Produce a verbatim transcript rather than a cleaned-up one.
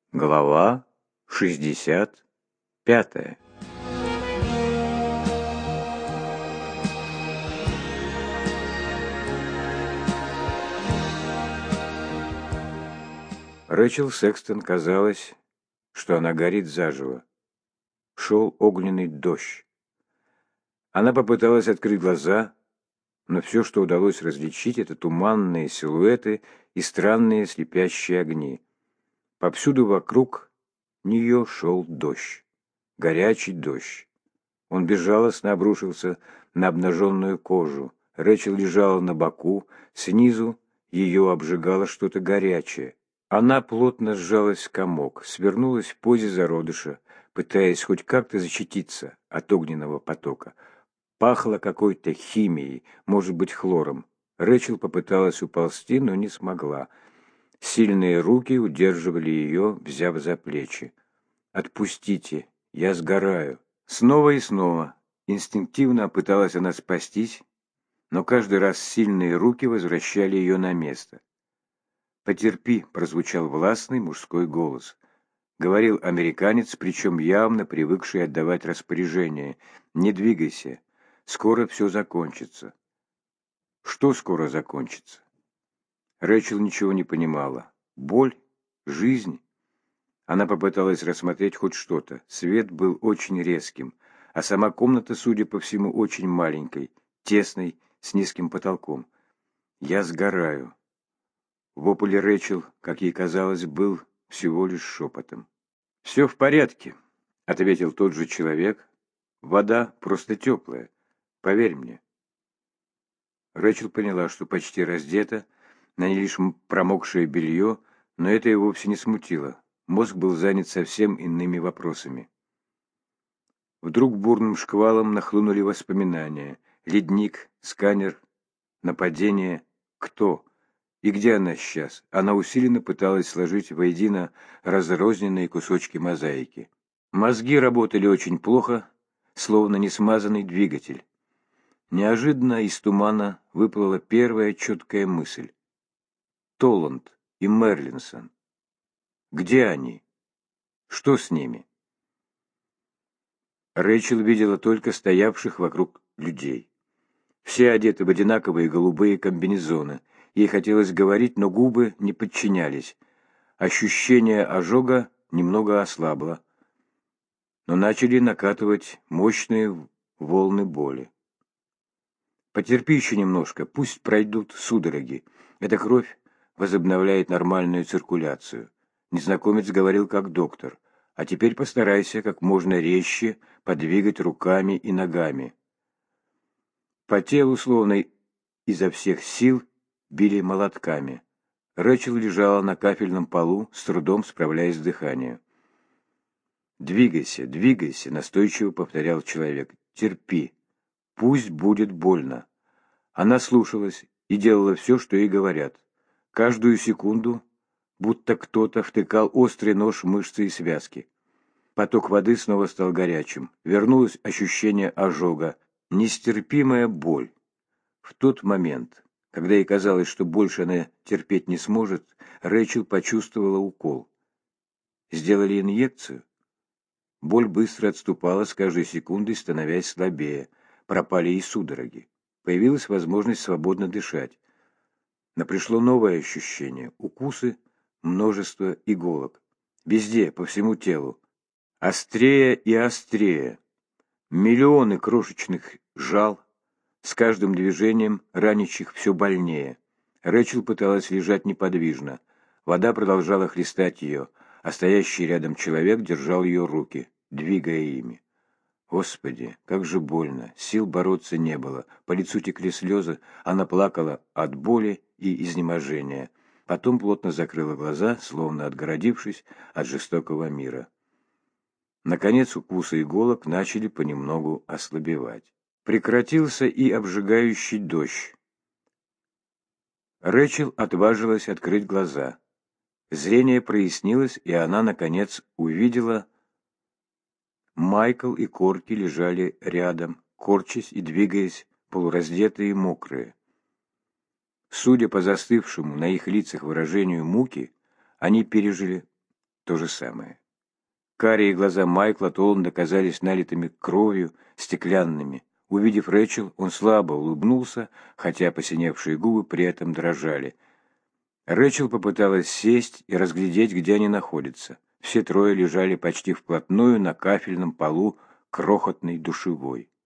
Глава шестьдесят пятая. Рэчел Секстон казалось, что она горит заживо. Шел огненный дождь. Она попыталась открыть глаза, но все, что удалось различить, это туманные силуэты и странные слепящие огни. Повсюду вокруг нее шел дождь. Горячий дождь. Он безжалостно обрушился на обнаженную кожу. Рэчел лежала на боку, снизу ее обжигало что-то горячее. Она плотно сжалась в комок, свернулась в позе зародыша, пытаясь хоть как-то защититься от огненного потока. Пахло какой-то химией, может быть, хлором. Рэчел попыталась уползти, но не смогла. Сильные руки удерживали ее, взяв за плечи. «Отпустите, я сгораю». Снова и снова инстинктивно пыталась она спастись, но каждый раз сильные руки возвращали ее на место. «Потерпи», — прозвучал властный мужской голос. Говорил американец, причем явно привыкший отдавать распоряжения. «Не двигайся, скоро все закончится». «Что скоро закончится?» Рэчел ничего не понимала. Боль? Жизнь? Она попыталась рассмотреть хоть что-то. Свет был очень резким, а сама комната, судя по всему, очень маленькой, тесной, с низким потолком. «Я сгораю». Вопль Рэчел, как ей казалось, был всего лишь шепотом. «Все в порядке», — ответил тот же человек. «Вода просто теплая, поверь мне». Рэчел поняла, что почти раздета, на ней лишь промокшее белье, но это и вовсе не смутило. Мозг был занят совсем иными вопросами. Вдруг бурным шквалом нахлынули воспоминания. Ледник, сканер, нападение. Кто? И где она сейчас? Она усиленно пыталась сложить воедино разрозненные кусочки мозаики. Мозги работали очень плохо, словно несмазанный двигатель. Неожиданно из тумана выплыла первая четкая мысль. Толланд и Мерлинсон. Где они? Что с ними? Рэчел видела только стоявших вокруг людей. Все одеты в одинаковые голубые комбинезоны. Ей хотелось говорить, но губы не подчинялись. Ощущение ожога немного ослабло, но начали накатывать мощные волны боли. «Потерпи еще немножко, пусть пройдут судороги. Эта кровь возобновляет нормальную циркуляцию». Незнакомец говорил как доктор. «А теперь постарайся как можно резче подвигать руками и ногами». По телу, словно изо всех сил, били молотками. Рэчел лежала на кафельном полу, с трудом справляясь с дыханием. «Двигайся, двигайся», — настойчиво повторял человек. «Терпи. Пусть будет больно». Она слушалась и делала все, что ей говорят. Каждую секунду, будто кто-то втыкал острый нож в мышцы и связки. Поток воды снова стал горячим. Вернулось ощущение ожога, нестерпимая боль. В тот момент, когда ей казалось, что больше она терпеть не сможет, Рэчел почувствовала укол. Сделали инъекцию. Боль быстро отступала, с каждой секундой становясь слабее. Пропали и судороги. Появилась возможность свободно дышать. Но пришло новое ощущение. Укусы, множество иголок. Везде, по всему телу. Острее и острее. Миллионы крошечных жал, с каждым движением ранящих все больнее. Рэчел пыталась лежать неподвижно. Вода продолжала хлестать ее, а стоящий рядом человек держал ее руки, двигая ими. Господи, как же больно, сил бороться не было, по лицу текли слезы, она плакала от боли и изнеможения. Потом плотно закрыла глаза, словно отгородившись от жестокого мира. Наконец укусы иголок начали понемногу ослабевать. Прекратился и обжигающий дождь. Рэчел отважилась открыть глаза. Зрение прояснилось, и она, наконец, увидела... Майкл и Корки лежали рядом, корчась и двигаясь, полураздетые и мокрые. Судя по застывшему на их лицах выражению муки, они пережили то же самое. Карие глаза Майкла Толланда казались налитыми кровью, стеклянными. Увидев Рэчел, он слабо улыбнулся, хотя посиневшие губы при этом дрожали. Рэчел попыталась сесть и разглядеть, где они находятся. Все трое лежали почти вплотную на кафельном полу крохотной душевой.